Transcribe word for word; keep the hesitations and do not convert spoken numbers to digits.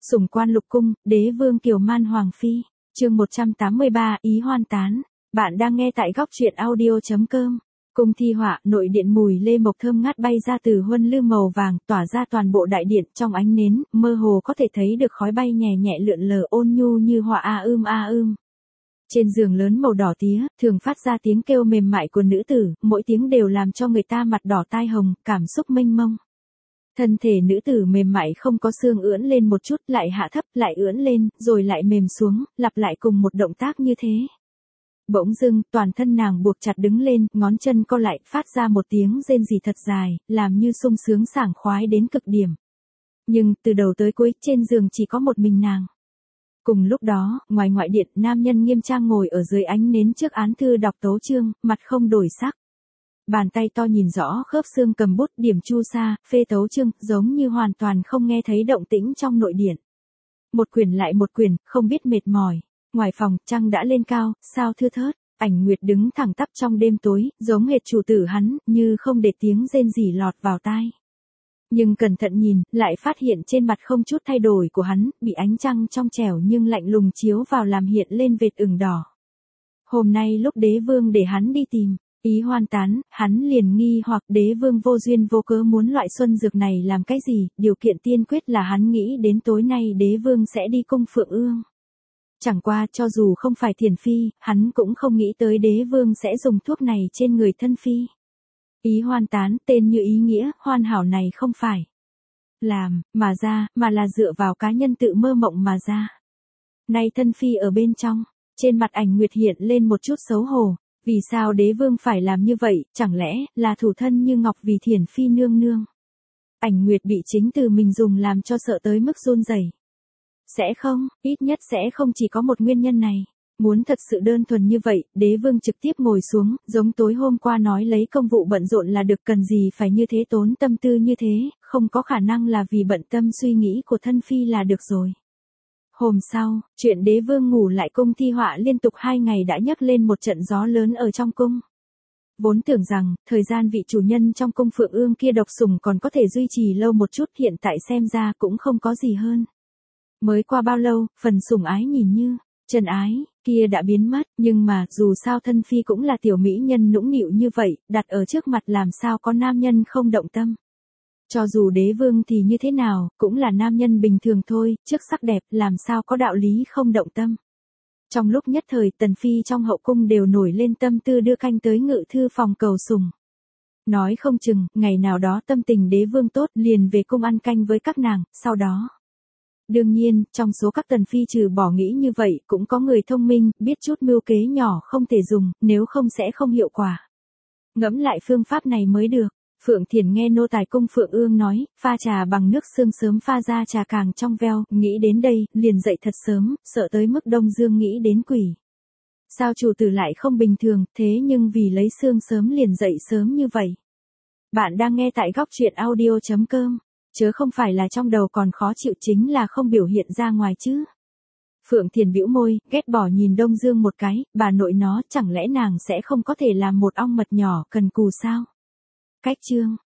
Sủng quan lục cung, đế vương Kiều Man Hoàng Phi. Chương một trăm tám mươi ba, ý hoan tán. Bạn đang nghe tại góc truyện audio.com. Cung thi họa, nội điện mùi lê mộc thơm ngát bay ra từ huân lư màu vàng, tỏa ra toàn bộ đại điện, trong ánh nến, mơ hồ có thể thấy được khói bay nhẹ nhẹ lượn lờ ôn nhu như họa a ưm a ưm. Trên giường lớn màu đỏ tía, thường phát ra tiếng kêu mềm mại của nữ tử, mỗi tiếng đều làm cho người ta mặt đỏ tai hồng, cảm xúc mênh mông. Thân thể nữ tử mềm mại không có xương ưỡn lên một chút, lại hạ thấp, lại ưỡn lên, rồi lại mềm xuống, lặp lại cùng một động tác như thế. Bỗng dưng, toàn thân nàng buộc chặt đứng lên, ngón chân co lại, phát ra một tiếng rên rỉ thật dài, làm như sung sướng sảng khoái đến cực điểm. Nhưng, từ đầu tới cuối, trên giường chỉ có một mình nàng. Cùng lúc đó, ngoài ngoại điện, nam nhân nghiêm trang ngồi ở dưới ánh nến trước án thư đọc tấu chương, mặt không đổi sắc. Bàn tay to nhìn rõ khớp xương cầm bút điểm chu sa, phê tấu chương, giống như hoàn toàn không nghe thấy động tĩnh trong nội điện. Một quyển lại một quyển, không biết mệt mỏi. Ngoài phòng, trăng đã lên cao, sao thưa thớt, ảnh nguyệt đứng thẳng tắp trong đêm tối, giống hệt chủ tử hắn, như không để tiếng rên rỉ lọt vào tai. Nhưng cẩn thận nhìn, lại phát hiện trên mặt không chút thay đổi của hắn, bị ánh trăng trong trẻo nhưng lạnh lùng chiếu vào làm hiện lên vệt ửng đỏ. Hôm nay lúc đế vương để hắn đi tìm ý hoan tán, hắn liền nghi hoặc đế vương vô duyên vô cớ muốn loại xuân dược này làm cái gì, điều kiện tiên quyết là hắn nghĩ đến tối nay đế vương sẽ đi cung Phượng Ương. Chẳng qua cho dù không phải Thiền Phi, hắn cũng không nghĩ tới đế vương sẽ dùng thuốc này trên người thân Phi. Ý hoan tán, tên như ý nghĩa, hoàn hảo này không phải làm, mà ra, mà là dựa vào cá nhân tự mơ mộng mà ra. Nay thân Phi ở bên trong, trên mặt ảnh nguyệt hiện lên một chút xấu hổ. Vì sao đế vương phải làm như vậy, chẳng lẽ là thủ thân như ngọc vì Thiền Phi nương nương? Ảnh nguyệt bị chính từ mình dùng làm cho sợ tới mức run rẩy. Sẽ không, ít nhất sẽ không chỉ có một nguyên nhân này. Muốn thật sự đơn thuần như vậy, đế vương trực tiếp ngồi xuống, giống tối hôm qua nói lấy công vụ bận rộn là được, cần gì phải như thế tốn tâm tư như thế, không có khả năng là vì bận tâm suy nghĩ của thân Phi là được rồi. Hôm sau, chuyện đế vương ngủ lại cung thi họa liên tục hai ngày đã nhấc lên một trận gió lớn ở trong cung. Vốn tưởng rằng, thời gian vị chủ nhân trong cung Phượng Ương kia độc sủng còn có thể duy trì lâu một chút, hiện tại xem ra cũng không có gì hơn. Mới qua bao lâu, phần sủng ái nhìn như, trần ái, kia đã biến mất, nhưng mà, dù sao thân Phi cũng là tiểu mỹ nhân nũng nịu như vậy, đặt ở trước mặt làm sao có nam nhân không động tâm. Cho dù đế vương thì như thế nào, cũng là nam nhân bình thường thôi, trước sắc đẹp, làm sao có đạo lý không động tâm. Trong lúc nhất thời, tần phi trong hậu cung đều nổi lên tâm tư đưa canh tới ngự thư phòng cầu sủng. Nói không chừng, ngày nào đó tâm tình đế vương tốt, liền về cung ăn canh với các nàng, sau đó. Đương nhiên, trong số các tần phi trừ bỏ nghĩ như vậy, cũng có người thông minh, biết chút mưu kế nhỏ không thể dùng, nếu không sẽ không hiệu quả. Ngẫm lại phương pháp này mới được. Phượng Thiền nghe nô tài cung Phượng Ương nói, pha trà bằng nước sương sớm pha ra trà càng trong veo, nghĩ đến đây, liền dậy thật sớm, sợ tới mức Đông Dương nghĩ đến quỷ. Sao chủ tử lại không bình thường, thế nhưng vì lấy sương sớm liền dậy sớm như vậy. Bạn đang nghe tại góc truyện audio.com, chớ không phải là trong đầu còn khó chịu, chính là không biểu hiện ra ngoài chứ. Phượng Thiền bĩu môi, ghét bỏ nhìn Đông Dương một cái, bà nội nó, chẳng lẽ nàng sẽ không có thể làm một ong mật nhỏ cần cù sao? Cách chương,